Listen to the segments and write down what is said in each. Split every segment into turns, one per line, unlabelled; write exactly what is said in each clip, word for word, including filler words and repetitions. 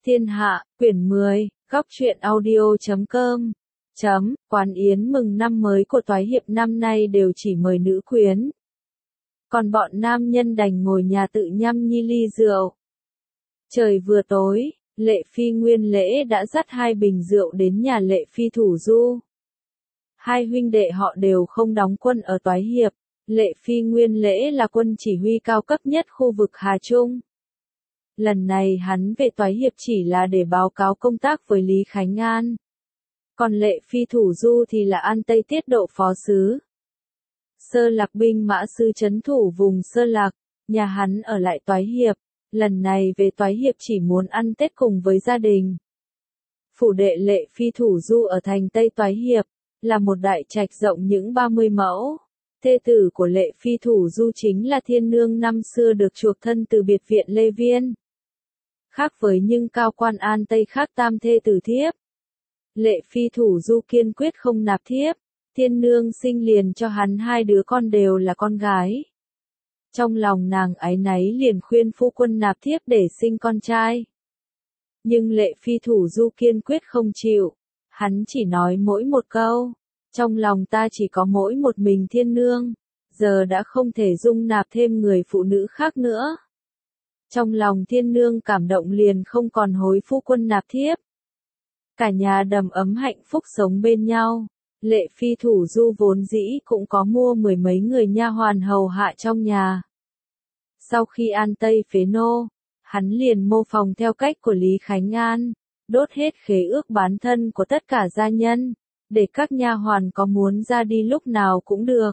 Thiên Hạ, quyển mười, góc truyện audio chấm com. Chấm, quán yến mừng năm mới của Toái Hiệp năm nay đều chỉ mời nữ quyến. Còn bọn nam nhân đành ngồi nhà tự nhâm nhi ly rượu. Trời vừa tối, Lệ Phi Nguyên Lễ đã dắt hai bình rượu đến nhà Lệ Phi Thủ Du. Hai huynh đệ họ đều không đóng quân ở Toái Hiệp. Lệ Phi Nguyên Lễ là quân chỉ huy cao cấp nhất khu vực Hà Trung. Lần này hắn về Toái Hiệp chỉ là để báo cáo công tác với Lý Khánh An. Còn Lệ Phi Thủ Du thì là An Tây tiết độ phó sứ. Sơ Lạc binh mã sư trấn thủ vùng Sơ Lạc, nhà hắn ở lại Toái Hiệp, lần này về Toái Hiệp chỉ muốn ăn Tết cùng với gia đình. Phủ đệ Lệ Phi Thủ Du ở thành Tây Toái Hiệp, là một đại trạch rộng những ba mươi mẫu. Thê tử của Lệ Phi Thủ Du chính là Thiên Nương năm xưa được chuộc thân từ biệt viện Lê Viên. Khác với những cao quan An Tây khác tam thê tử thiếp, Lệ Phi Thủ Du kiên quyết không nạp thiếp. Thiên Nương sinh liền cho hắn hai đứa con đều là con gái. Trong lòng nàng áy náy liền khuyên phu quân nạp thiếp để sinh con trai. Nhưng Lệ Phi Thủ Du kiên quyết không chịu. Hắn chỉ nói mỗi một câu, trong lòng ta chỉ có mỗi một mình Thiên Nương, giờ đã không thể dung nạp thêm người phụ nữ khác nữa. Trong lòng Thiên Nương cảm động liền không còn hối phu quân nạp thiếp. Cả nhà đầm ấm hạnh phúc sống bên nhau. Lệ Phi Thủ Du vốn dĩ cũng có mua mười mấy người nha hoàn hầu hạ trong nhà. Sau khi An Tây phế nô, hắn liền mô phỏng theo cách của Lý Khánh An, đốt hết khế ước bán thân của tất cả gia nhân, để các nha hoàn có muốn ra đi lúc nào cũng được.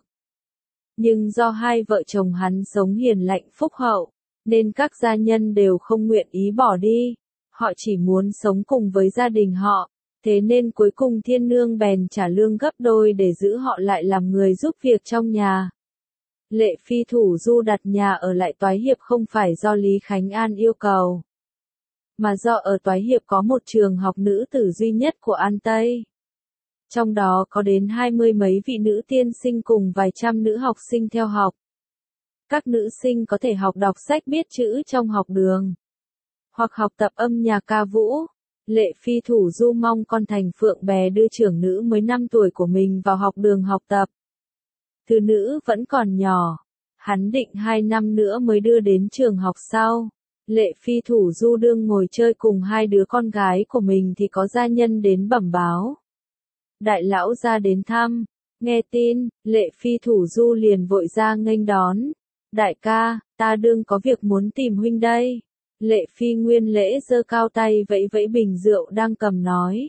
Nhưng do hai vợ chồng hắn sống hiền lạnh phúc hậu, nên các gia nhân đều không nguyện ý bỏ đi, họ chỉ muốn sống cùng với gia đình họ, thế nên cuối cùng Thiên Nương bèn trả lương gấp đôi để giữ họ lại làm người giúp việc trong nhà. Lệ Phi Thủ Du đặt nhà ở lại Toái Hiệp không phải do Lý Khánh An yêu cầu, mà do ở Toái Hiệp có một trường học nữ tử duy nhất của An Tây. Trong đó có đến hai mươi mấy vị nữ tiên sinh cùng vài trăm nữ học sinh theo học. Các nữ sinh có thể học đọc sách biết chữ trong học đường, hoặc học tập âm nhạc ca vũ. Lệ Phi Thủ Du mong con Thành Phượng Bè đưa trưởng nữ mới năm tuổi của mình vào học đường học tập. Thứ nữ vẫn còn nhỏ, hắn định hai năm nữa mới đưa đến trường học sau. Lệ Phi Thủ Du đương ngồi chơi cùng hai đứa con gái của mình thì có gia nhân đến bẩm báo. Đại lão ra đến thăm, nghe tin, Lệ Phi Thủ Du liền vội ra nghênh đón. Đại ca, ta đương có việc muốn tìm huynh đây. Lệ Phi Nguyên Lễ giơ cao tay vẫy vẫy bình rượu đang cầm nói.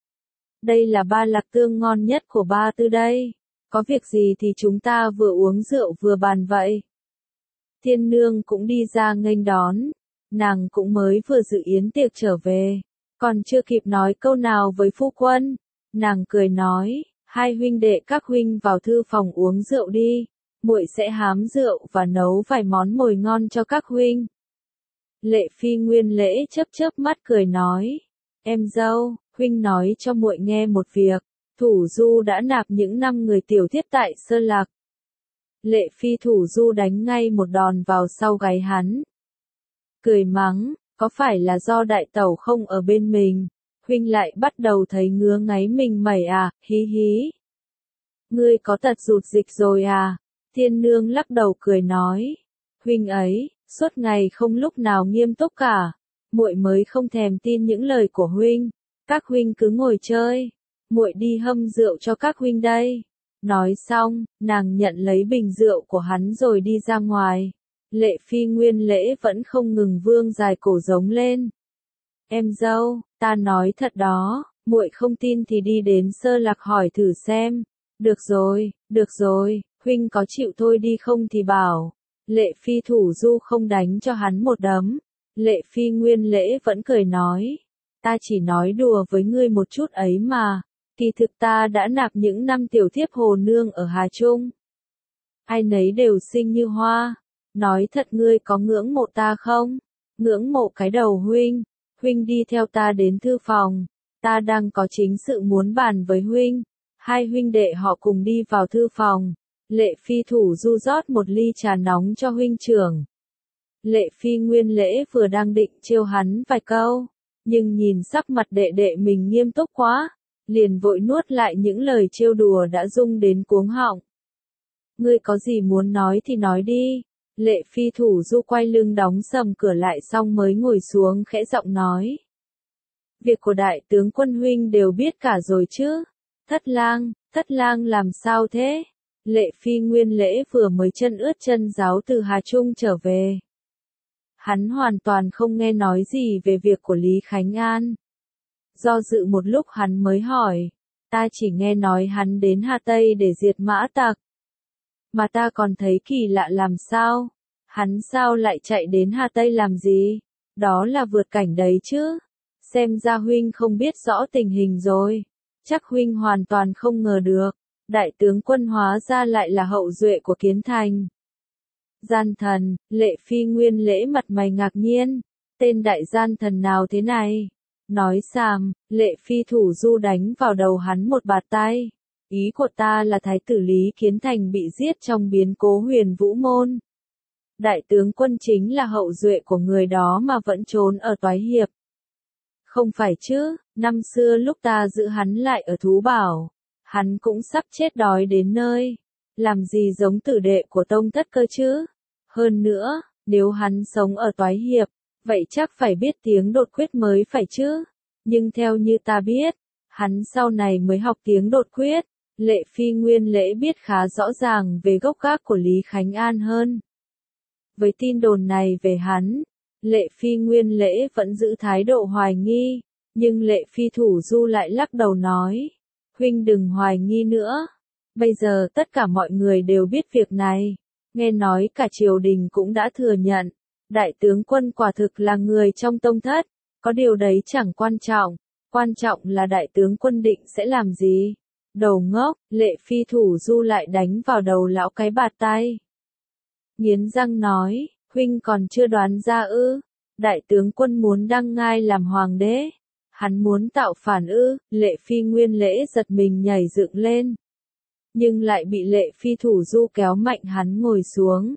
Đây là ba lạc tương ngon nhất của ba tư đây. Có việc gì thì chúng ta vừa uống rượu vừa bàn vậy. Thiên Nương cũng đi ra nghênh đón. Nàng cũng mới vừa dự yến tiệc trở về, còn chưa kịp nói câu nào với phu quân. Nàng cười nói, hai huynh đệ các huynh vào thư phòng uống rượu đi. Muội sẽ hám rượu và nấu vài món mồi ngon cho các huynh. Lệ Phi Nguyên Lễ chớp chớp mắt cười nói, em dâu, huynh nói cho muội nghe một việc. Thủ Du đã nạp những năm người tiểu thiếp tại Sơ Lạc. Lệ Phi Thủ Du đánh ngay một đòn vào sau gáy hắn. Cười mắng, có phải là do đại tẩu không ở bên mình, huynh lại bắt đầu thấy ngứa ngáy mình mẩy à, hí hí. Ngươi có tật rụt dịch rồi à? Thiên Nương lắc đầu cười nói, huynh ấy, suốt ngày không lúc nào nghiêm túc cả, muội mới không thèm tin những lời của huynh. Các huynh cứ ngồi chơi, muội đi hâm rượu cho các huynh đây. Nói xong, nàng nhận lấy bình rượu của hắn rồi đi ra ngoài. Lệ Phi Nguyên Lễ vẫn không ngừng vương dài cổ giống lên. Em dâu, ta nói thật đó, muội không tin thì đi đến Sơ Lạc hỏi thử xem. Được rồi, được rồi, huynh có chịu thôi đi không thì bảo. Lệ Phi Thủ Du không đánh cho hắn một đấm. Lệ Phi Nguyên Lễ vẫn cười nói, ta chỉ nói đùa với ngươi một chút ấy mà. Kỳ thực ta đã nạp những năm tiểu thiếp hồ nương ở Hà Trung. Ai nấy đều xinh như hoa. Nói thật ngươi có ngưỡng mộ ta không? Ngưỡng mộ cái đầu huynh. Huynh đi theo ta đến thư phòng. Ta đang có chính sự muốn bàn với huynh. Hai huynh đệ họ cùng đi vào thư phòng. Lệ Phi Thủ Du rót một ly trà nóng cho huynh trưởng. Lệ Phi Nguyên Lễ vừa đang định trêu hắn vài câu, nhưng nhìn sắc mặt đệ đệ mình nghiêm túc quá, liền vội nuốt lại những lời trêu đùa đã rung đến cuống họng. Ngươi có gì muốn nói thì nói đi. Lệ Phi Thủ Du quay lưng đóng sầm cửa lại xong mới ngồi xuống khẽ giọng nói. Việc của đại tướng quân huynh đều biết cả rồi chứ. Thất lang, thất lang làm sao thế? Lệ Phi Nguyên Lễ vừa mới chân ướt chân ráo từ Hà Trung trở về. Hắn hoàn toàn không nghe nói gì về việc của Lý Khánh An. Do dự một lúc hắn mới hỏi, ta chỉ nghe nói hắn đến Hà Tây để diệt mã tặc. Mà ta còn thấy kỳ lạ làm sao? Hắn sao lại chạy đến Hà Tây làm gì? Đó là vượt cảnh đấy chứ. Xem ra huynh không biết rõ tình hình rồi. Chắc huynh hoàn toàn không ngờ được. Đại tướng quân hóa ra lại là hậu duệ của Kiến Thành. Gian thần, Lệ Phi Nguyên Lễ mặt mày ngạc nhiên. Tên đại gian thần nào thế này? Nói xàm, Lệ Phi Thủ Du đánh vào đầu hắn một bạt tay. Ý của ta là thái tử Lý Kiến Thành bị giết trong biến cố Huyền Vũ Môn. Đại tướng quân chính là hậu duệ của người đó mà vẫn trốn ở Toái Hiệp. Không phải chứ, năm xưa lúc ta giữ hắn lại ở Thú Bảo, hắn cũng sắp chết đói đến nơi. Làm gì giống tử đệ của tông thất cơ chứ? Hơn nữa, nếu hắn sống ở Toái Hiệp, vậy chắc phải biết tiếng đột quyết mới phải chứ. Nhưng theo như ta biết, hắn sau này mới học tiếng đột quyết. Lệ Phi Nguyên Lễ biết khá rõ ràng về gốc gác của Lý Khánh An hơn. Với tin đồn này về hắn, Lệ Phi Nguyên Lễ vẫn giữ thái độ hoài nghi, nhưng Lệ Phi Thủ Du lại lắc đầu nói, huynh đừng hoài nghi nữa, bây giờ tất cả mọi người đều biết việc này, nghe nói cả triều đình cũng đã thừa nhận, đại tướng quân quả thực là người trong tông thất, có điều đấy chẳng quan trọng, quan trọng là đại tướng quân định sẽ làm gì. Đầu ngốc, Lệ Phi Thủ Du lại đánh vào đầu lão cái bạt tay. Nghiến răng nói, huynh còn chưa đoán ra ư, đại tướng quân muốn đăng ngai làm hoàng đế. Hắn muốn tạo phản ư, Lệ Phi Nguyên Lễ giật mình nhảy dựng lên. Nhưng lại bị Lệ Phi Thủ Du kéo mạnh hắn ngồi xuống.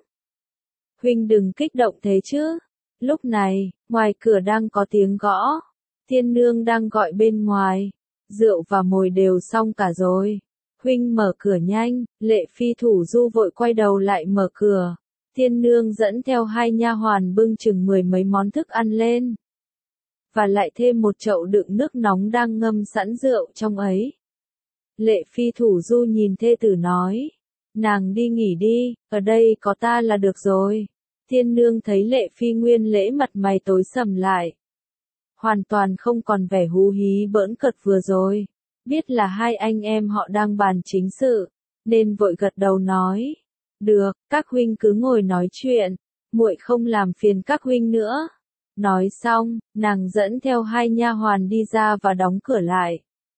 Huynh đừng kích động thế chứ. Lúc này, ngoài cửa đang có tiếng gõ. Thiên nương đang gọi bên ngoài. Rượu và mồi đều xong cả rồi. Huynh mở cửa nhanh, Lệ Phi Thủ Du vội quay đầu lại mở cửa. Thiên nương dẫn theo hai nha hoàn bưng chừng mười mấy món thức ăn lên. Và lại thêm một chậu đựng nước nóng đang ngâm sẵn rượu trong ấy. Lệ Phi Thủ Du nhìn thê tử nói. Nàng đi nghỉ đi, ở đây có ta là được rồi. Thiên nương thấy Lệ Phi Nguyên Lễ mặt mày tối sầm lại. Hoàn toàn không còn vẻ hú hí bỡn cợt vừa rồi. Biết là hai anh em họ đang bàn chính sự, nên vội gật đầu nói. Được, các huynh cứ ngồi nói chuyện, muội không làm phiền các huynh nữa. Nói xong, nàng dẫn theo hai nha hoàn đi ra và đóng cửa lại.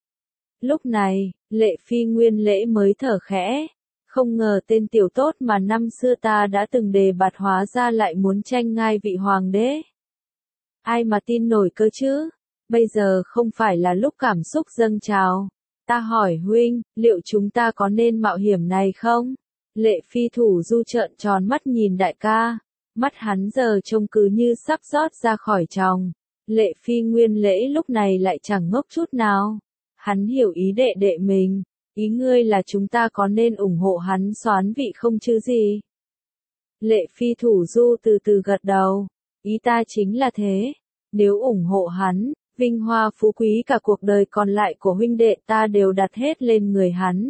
Lúc này, Lệ Phi Nguyên Lễ mới thở khẽ. Không ngờ tên tiểu tốt mà năm xưa ta đã từng đề bạt hóa ra lại muốn tranh ngai vị hoàng đế. Ai mà tin nổi cơ chứ? Bây giờ không phải là lúc cảm xúc dâng trào. Ta hỏi huynh, liệu chúng ta có nên mạo hiểm này không? Lệ Phi Thủ Du trợn tròn mắt nhìn đại ca. Mắt hắn giờ trông cứ như sắp rót ra khỏi tròng. Lệ Phi Nguyên Lễ lúc này lại chẳng ngốc chút nào. Hắn hiểu ý đệ đệ mình. Ý ngươi là chúng ta có nên ủng hộ hắn soán vị không chứ gì? Lệ Phi Thủ Du từ từ gật đầu. Ý ta chính là thế. Nếu ủng hộ hắn, vinh hoa phú quý cả cuộc đời còn lại của huynh đệ ta đều đặt hết lên người hắn.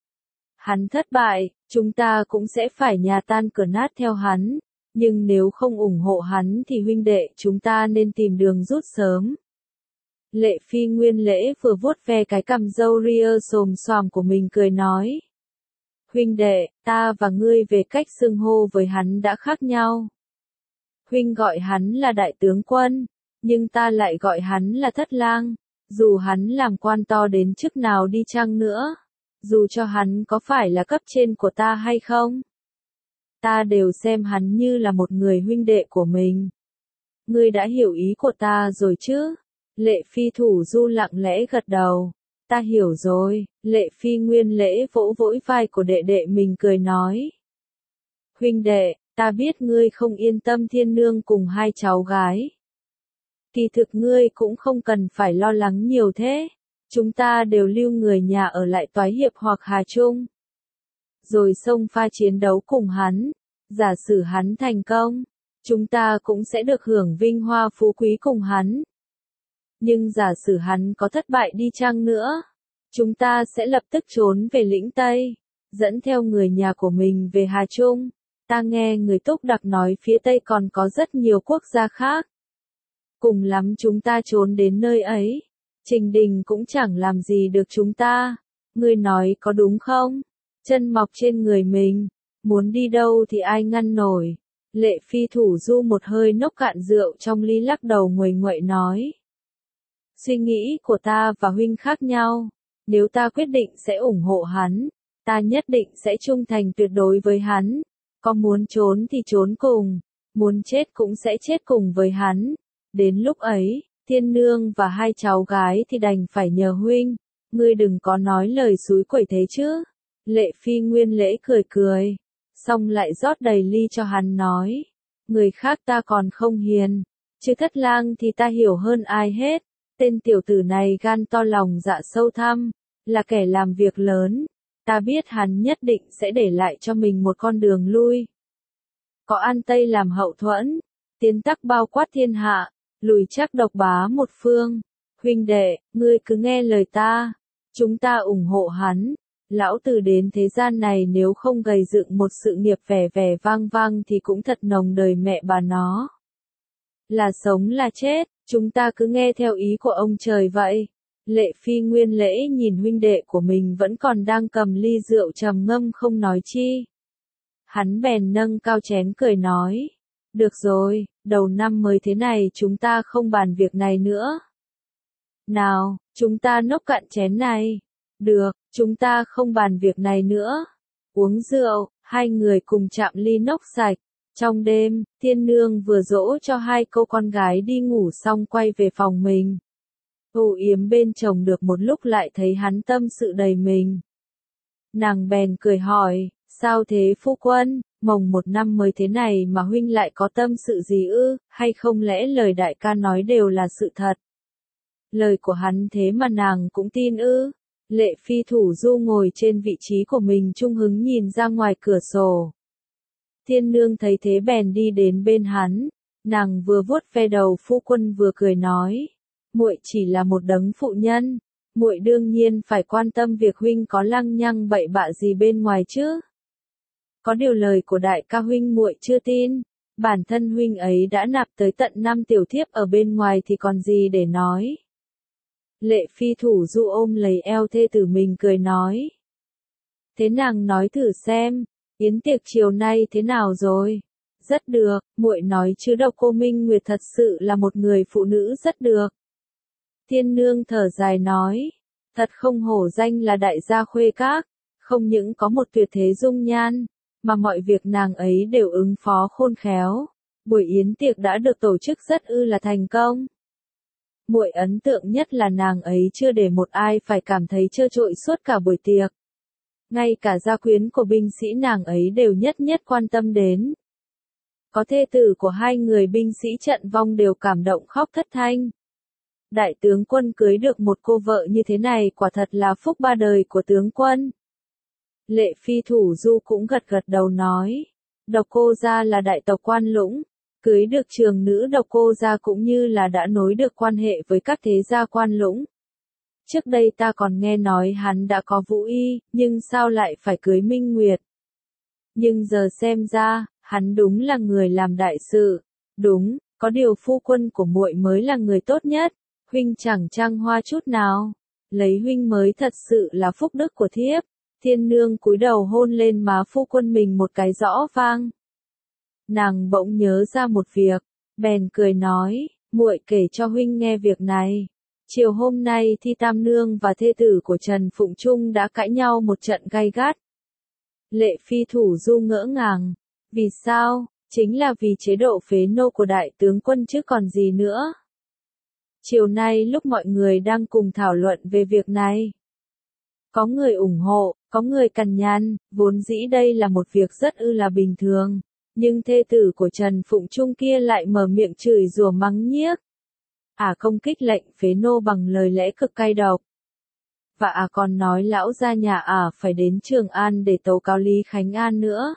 Hắn thất bại, chúng ta cũng sẽ phải nhà tan cửa nát theo hắn. Nhưng nếu không ủng hộ hắn thì huynh đệ chúng ta nên tìm đường rút sớm. Lệ Phi Nguyên Lễ vừa vuốt ve cái cằm râu ria xồm xoàm của mình cười nói. Huynh đệ, ta và ngươi về cách xưng hô với hắn đã khác nhau. Huynh gọi hắn là đại tướng quân, nhưng ta lại gọi hắn là thất lang. Dù hắn làm quan to đến chức nào đi chăng nữa, dù cho hắn có phải là cấp trên của ta hay không, ta đều xem hắn như là một người huynh đệ của mình. Ngươi đã hiểu ý của ta rồi chứ? Lệ Phi Thủ Du lặng lẽ gật đầu. Ta hiểu rồi. Lệ Phi Nguyên Lễ vỗ vỗ vai của đệ đệ mình cười nói. Huynh đệ, ta biết ngươi không yên tâm thiên nương cùng hai cháu gái. Kỳ thực ngươi cũng không cần phải lo lắng nhiều thế. Chúng ta đều lưu người nhà ở lại Toái Hiệp hoặc Hà Trung. Rồi xông pha chiến đấu cùng hắn. Giả sử hắn thành công, chúng ta cũng sẽ được hưởng vinh hoa phú quý cùng hắn. Nhưng giả sử hắn có thất bại đi chăng nữa, chúng ta sẽ lập tức trốn về lĩnh Tây, dẫn theo người nhà của mình về Hà Trung. Ta nghe người Túc Đặc nói phía Tây còn có rất nhiều quốc gia khác. Cùng lắm chúng ta trốn đến nơi ấy, Trình Đình cũng chẳng làm gì được chúng ta. Ngươi nói có đúng không? Chân mọc trên người mình, muốn đi đâu thì ai ngăn nổi. Lệ Phi Thủ Du một hơi nốc cạn rượu trong ly lắc đầu nguầy nguậy nói. Suy nghĩ của ta và huynh khác nhau. Nếu ta quyết định sẽ ủng hộ hắn, ta nhất định sẽ trung thành tuyệt đối với hắn. Có muốn trốn thì trốn cùng, muốn chết cũng sẽ chết cùng với hắn. Đến lúc ấy, Thiên Nương và hai cháu gái thì đành phải nhờ huynh. Ngươi đừng có nói lời xúi quẩy thế chứ. Lệ Phi Nguyên Lễ cười cười, xong lại rót đầy ly cho hắn nói. Người khác ta còn không hiền, chứ Thất Lang thì ta hiểu hơn ai hết. Tên tiểu tử này gan to lòng dạ sâu thăm, là kẻ làm việc lớn. Ta biết hắn nhất định sẽ để lại cho mình một con đường lui. Có An Tây làm hậu thuẫn, tiến tắc bao quát thiên hạ, lùi chắc độc bá một phương. Huynh đệ, ngươi cứ nghe lời ta, chúng ta ủng hộ hắn. Lão tử đến thế gian này nếu không gầy dựng một sự nghiệp vẻ vẻ vang vang thì cũng thật nồng đời mẹ bà nó. Là sống là chết, chúng ta cứ nghe theo ý của ông trời vậy. Lệ Phi Nguyên Lễ nhìn huynh đệ của mình vẫn còn đang cầm ly rượu trầm ngâm không nói chi. Hắn bèn nâng cao chén cười nói. Được rồi, đầu năm mới thế này chúng ta không bàn việc này nữa. Nào, chúng ta nốc cạn chén này. Được, chúng ta không bàn việc này nữa. Uống rượu, hai người cùng chạm ly nốc sạch. Trong đêm, Thiên Nương vừa dỗ cho hai cô con gái đi ngủ xong quay về phòng mình. Âu yếm bên chồng được một lúc lại thấy hắn tâm sự đầy mình. Nàng bèn cười hỏi, sao thế phu quân, mồng một năm mới thế này mà huynh lại có tâm sự gì ư, hay không lẽ lời đại ca nói đều là sự thật? Lời của hắn thế mà nàng cũng tin ư? Lệ Phi Thủ Du ngồi trên vị trí của mình trung hứng nhìn ra ngoài cửa sổ. Thiên Nương thấy thế bèn đi đến bên hắn, nàng vừa vuốt ve đầu phu quân vừa cười nói, muội chỉ là một đấng phụ nhân, muội đương nhiên phải quan tâm việc huynh có lăng nhăng bậy bạ gì bên ngoài chứ. Có điều lời của đại ca huynh muội chưa tin, bản thân huynh ấy đã nạp tới tận năm tiểu thiếp ở bên ngoài thì còn gì để nói. Lệ Phi Thủ Du ôm lấy eo thê tử mình cười nói. Thế nàng nói thử xem, yến tiệc chiều nay thế nào rồi? Rất được, muội nói chứ đâu cô Minh Nguyệt thật sự là một người phụ nữ rất được. Thiên Nương thở dài nói, thật không hổ danh là đại gia khuê các, không những có một tuyệt thế dung nhan, mà mọi việc nàng ấy đều ứng phó khôn khéo. Buổi yến tiệc đã được tổ chức rất ư là thành công. Muội ấn tượng nhất là nàng ấy chưa để một ai phải cảm thấy trơ trội suốt cả buổi tiệc. Ngay cả gia quyến của binh sĩ nàng ấy đều nhất nhất quan tâm đến. Có thê tử của hai người binh sĩ trận vong đều cảm động khóc thất thanh. Đại tướng quân cưới được một cô vợ như thế này quả thật là phúc ba đời của tướng quân. Lệ Phi Thủ Du cũng gật gật đầu nói, Độc Cô gia là đại tộc Quan Lũng, cưới được trường nữ Độc Cô gia cũng như là đã nối được quan hệ với các thế gia Quan Lũng. Trước đây ta còn nghe nói hắn đã có vũ y, nhưng sao lại phải cưới Minh Nguyệt? Nhưng giờ xem ra, hắn đúng là người làm đại sự. Đúng, có điều phu quân của muội mới là người tốt nhất, huynh chẳng trăng hoa chút nào. Lấy huynh mới thật sự là phúc đức của thiếp. Thiên Nương cúi đầu hôn lên má phu quân mình một cái rõ vang. Nàng bỗng nhớ ra một việc, bèn cười nói, muội kể cho huynh nghe việc này. Chiều hôm nay Thi Tam Nương và thê tử của Trần Phụng Trung đã cãi nhau một trận gay gắt. Lệ Phi Thủ Du ngỡ ngàng. Vì sao? Chính là vì chế độ phế nô của đại tướng quân chứ còn gì nữa. Chiều nay lúc mọi người đang cùng thảo luận về việc này. Có người ủng hộ, có người cằn nhằn, vốn dĩ đây là một việc rất ư là bình thường. Nhưng thê tử của Trần Phụng Trung kia lại mở miệng chửi rủa mắng nhiếc. Ả công kích lệnh phế nô bằng lời lẽ cực cay độc. Và Ả còn nói lão gia nhà Ả phải đến Trường An để tố cáo Lý Khánh An nữa.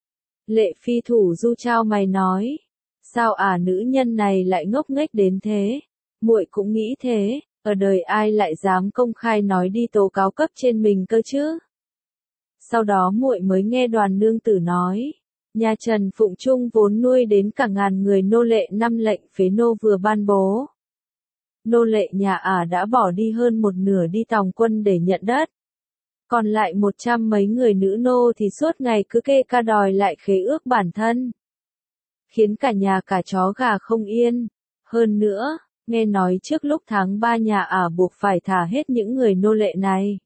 Lệ Phi Thủ Du trao mày nói, sao Ả nữ nhân này lại ngốc nghếch đến thế? Muội cũng nghĩ thế, ở đời ai lại dám công khai nói đi tố cáo cấp trên mình cơ chứ? Sau đó muội mới nghe Đoàn nương tử nói, nhà Trần Phụng Trung vốn nuôi đến cả ngàn người nô lệ năm lệnh phế nô vừa ban bố. Nô lệ nhà Ả đã bỏ đi hơn một nửa đi tòng quân để nhận đất. Còn lại một trăm mấy người nữ nô thì suốt ngày cứ kê ca đòi lại khế ước bản thân. Khiến cả nhà cả chó gà không yên. Hơn nữa, nghe nói trước lúc tháng ba nhà Ả buộc phải thả hết những người nô lệ này.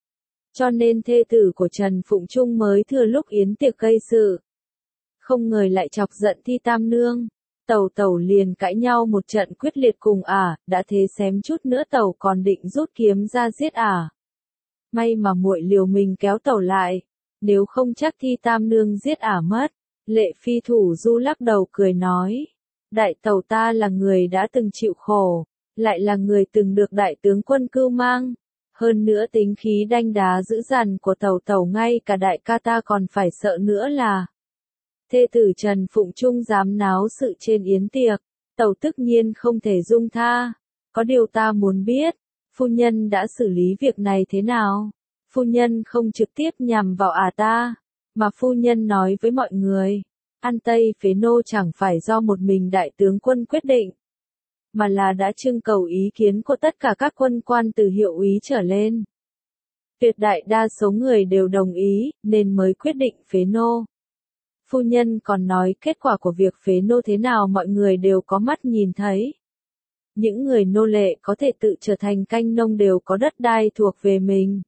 Cho nên thê tử của Trần Phụng Trung mới thừa lúc yến tiệc gây sự. Không ngờ lại chọc giận Thi Tam Nương. Tẩu tẩu liền cãi nhau một trận quyết liệt cùng Ả, đã thế xém chút nữa tẩu còn định rút kiếm ra giết Ả. May mà muội liều mình kéo tẩu lại, nếu không chắc Thi Tam Nương giết Ả mất. Lệ Phi Thủ Du lắc đầu cười nói, đại tẩu ta là người đã từng chịu khổ, lại là người từng được đại tướng quân cưu mang. Hơn nữa tính khí đanh đá dữ dằn của tẩu tẩu ngay cả đại ca ta còn phải sợ nữa là thê tử Trần Phụng Trung dám náo sự trên yến tiệc, tẩu tất nhiên không thể dung tha. Có điều ta muốn biết, phu nhân đã xử lý việc này thế nào? Phu nhân không trực tiếp nhằm vào Ả ta, mà phu nhân nói với mọi người, An Tây phế nô chẳng phải do một mình đại tướng quân quyết định, mà là đã trưng cầu ý kiến của tất cả các quân quan từ hiệu úy trở lên. Tuyệt đại đa số người đều đồng ý, nên mới quyết định phế nô. Phu nhân còn nói kết quả của việc phế nô thế nào mọi người đều có mắt nhìn thấy. Những người nô lệ có thể tự trở thành canh nông đều có đất đai thuộc về mình.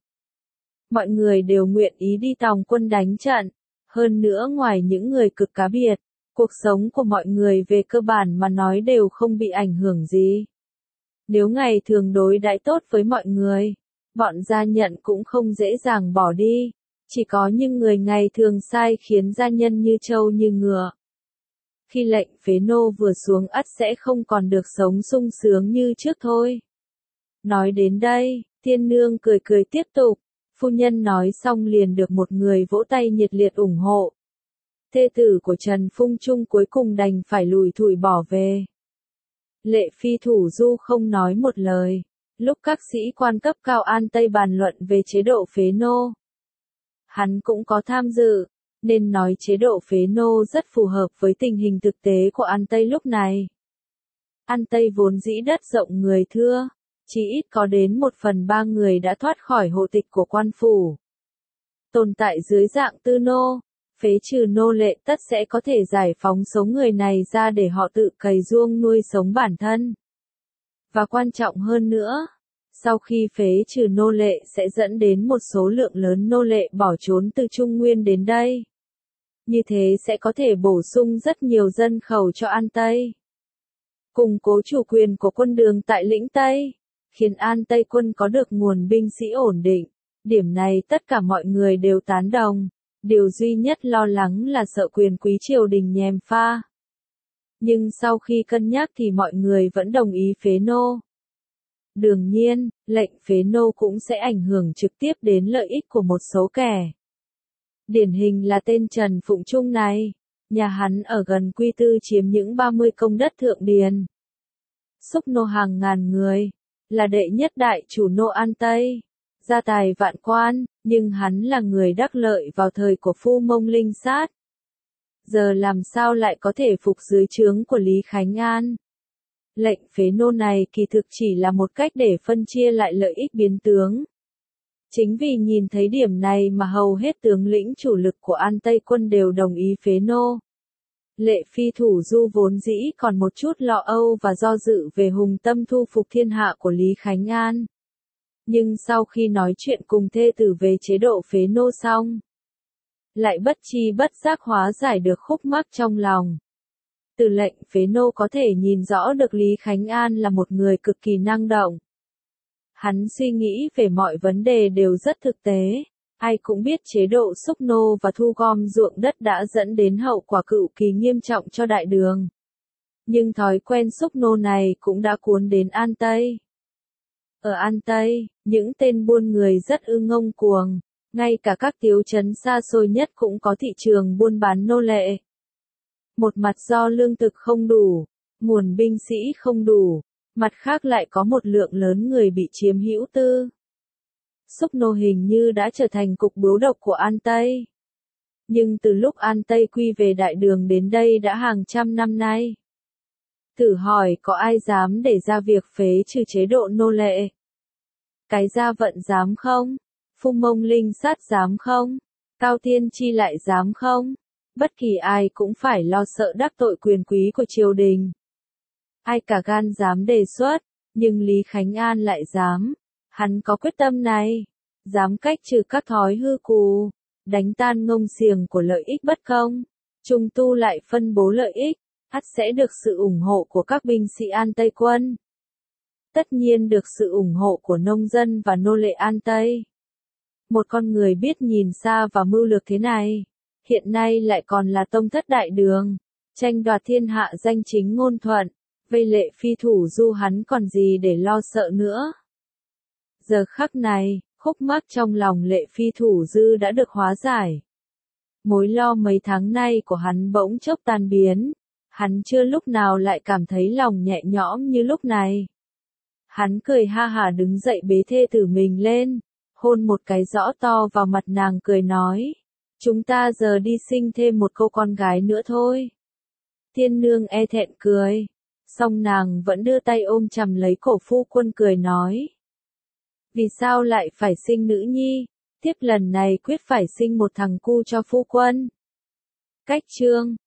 Mọi người đều nguyện ý đi tòng quân đánh trận. Hơn nữa ngoài những người cực cá biệt, cuộc sống của mọi người về cơ bản mà nói đều không bị ảnh hưởng gì. Nếu ngày thường đối đãi tốt với mọi người, bọn gia nhận cũng không dễ dàng bỏ đi. Chỉ có những người ngày thường sai khiến gia nhân như trâu như ngựa. Khi lệnh phế nô vừa xuống ắt sẽ không còn được sống sung sướng như trước thôi. Nói đến đây, Thiên Nương cười cười tiếp tục. Phu nhân nói xong liền được một người vỗ tay nhiệt liệt ủng hộ. Thê tử của Trần Phụng Trung cuối cùng đành phải lùi thủi bỏ về. Lệ Phi Thủ Du không nói một lời. Lúc các sĩ quan cấp cao An Tây bàn luận về chế độ phế nô, hắn cũng có tham dự, nên nói chế độ phế nô rất phù hợp với tình hình thực tế của An Tây lúc này. An Tây vốn dĩ đất rộng người thưa, chỉ ít có đến một phần ba người đã thoát khỏi hộ tịch của quan phủ. Tồn tại dưới dạng tư nô, phế trừ nô lệ tất sẽ có thể giải phóng số người này ra để họ tự cày ruông nuôi sống bản thân. Và quan trọng hơn nữa, sau khi phế trừ nô lệ sẽ dẫn đến một số lượng lớn nô lệ bỏ trốn từ Trung Nguyên đến đây. Như thế sẽ có thể bổ sung rất nhiều dân khẩu cho An Tây. Củng cố chủ quyền của quân Đường tại lĩnh Tây, khiến An Tây quân có được nguồn binh sĩ ổn định. Điểm này tất cả mọi người đều tán đồng. Điều duy nhất lo lắng là sợ quyền quý triều đình nhèm pha. Nhưng sau khi cân nhắc thì mọi người vẫn đồng ý phế nô. Đương nhiên, lệnh phế nô cũng sẽ ảnh hưởng trực tiếp đến lợi ích của một số kẻ. Điển hình là tên Trần Phụng Trung này, nhà hắn ở gần Quy Tư chiếm những ba mươi công đất thượng điền. Xúc nô hàng ngàn người, là đệ nhất đại chủ nô An Tây, gia tài vạn quan, nhưng hắn là người đắc lợi vào thời của Phu Mông Linh Sát. Giờ làm sao lại có thể phục dưới trướng của Lý Khánh An? Lệnh phế nô này kỳ thực chỉ là một cách để phân chia lại lợi ích biến tướng. Chính vì nhìn thấy điểm này mà hầu hết tướng lĩnh chủ lực của An Tây quân đều đồng ý phế nô. Lệ Phi Thủ Du vốn dĩ còn một chút lo âu và do dự về hùng tâm thu phục thiên hạ của Lý Khánh An. Nhưng sau khi nói chuyện cùng thê tử về chế độ phế nô xong, lại bất chi bất giác hóa giải được khúc mắc trong lòng. Từ lệnh phế nô có thể nhìn rõ được Lý Khánh An là một người cực kỳ năng động. Hắn suy nghĩ về mọi vấn đề đều rất thực tế. Ai cũng biết chế độ xúc nô và thu gom ruộng đất đã dẫn đến hậu quả cực kỳ nghiêm trọng cho đại đường. Nhưng thói quen xúc nô này cũng đã cuốn đến An Tây. Ở An Tây, những tên buôn người rất ư ngông cuồng, ngay cả các tiếu trấn xa xôi nhất cũng có thị trường buôn bán nô lệ. Một mặt do lương thực không đủ, nguồn binh sĩ không đủ, mặt khác lại có một lượng lớn người bị chiếm hữu tư. Xúc nô hình như đã trở thành cục bướu độc của An Tây. Nhưng từ lúc An Tây quy về đại đường đến đây đã hàng trăm năm nay. Thử hỏi có ai dám để ra việc phế trừ chế độ nô lệ? Cái Gia Vận dám không? Phung Mông Linh Sát dám không? Cao Tiên Chi lại dám không? Bất kỳ ai cũng phải lo sợ đắc tội quyền quý của triều đình. Ai cả gan dám đề xuất, nhưng Lý Khánh An lại dám. Hắn có quyết tâm này, dám cách trừ các thói hư cù, đánh tan ngông xiềng của lợi ích bất công, trung tu lại phân bố lợi ích, ắt sẽ được sự ủng hộ của các binh sĩ An Tây quân. Tất nhiên được sự ủng hộ của nông dân và nô lệ An Tây. Một con người biết nhìn xa và mưu lược thế này, hiện nay lại còn là tông thất đại đường, tranh đoạt thiên hạ danh chính ngôn thuận, vây Lệ Phi thủ du hắn còn gì để lo sợ nữa. Giờ khắc này, khúc mắc trong lòng Lệ Phi thủ dư đã được hóa giải. Mối lo mấy tháng nay của hắn bỗng chốc tan biến, hắn chưa lúc nào lại cảm thấy lòng nhẹ nhõm như lúc này. Hắn cười ha hả đứng dậy bế thê tử mình lên, hôn một cái rõ to vào mặt nàng cười nói, chúng ta giờ đi sinh thêm một cô con gái nữa thôi. Thiên nương e thẹn cười, song nàng vẫn đưa tay ôm chầm lấy cổ phu quân cười nói. Vì sao lại phải sinh nữ nhi, tiếp lần này quyết phải sinh một thằng cu cho phu quân. Cách chương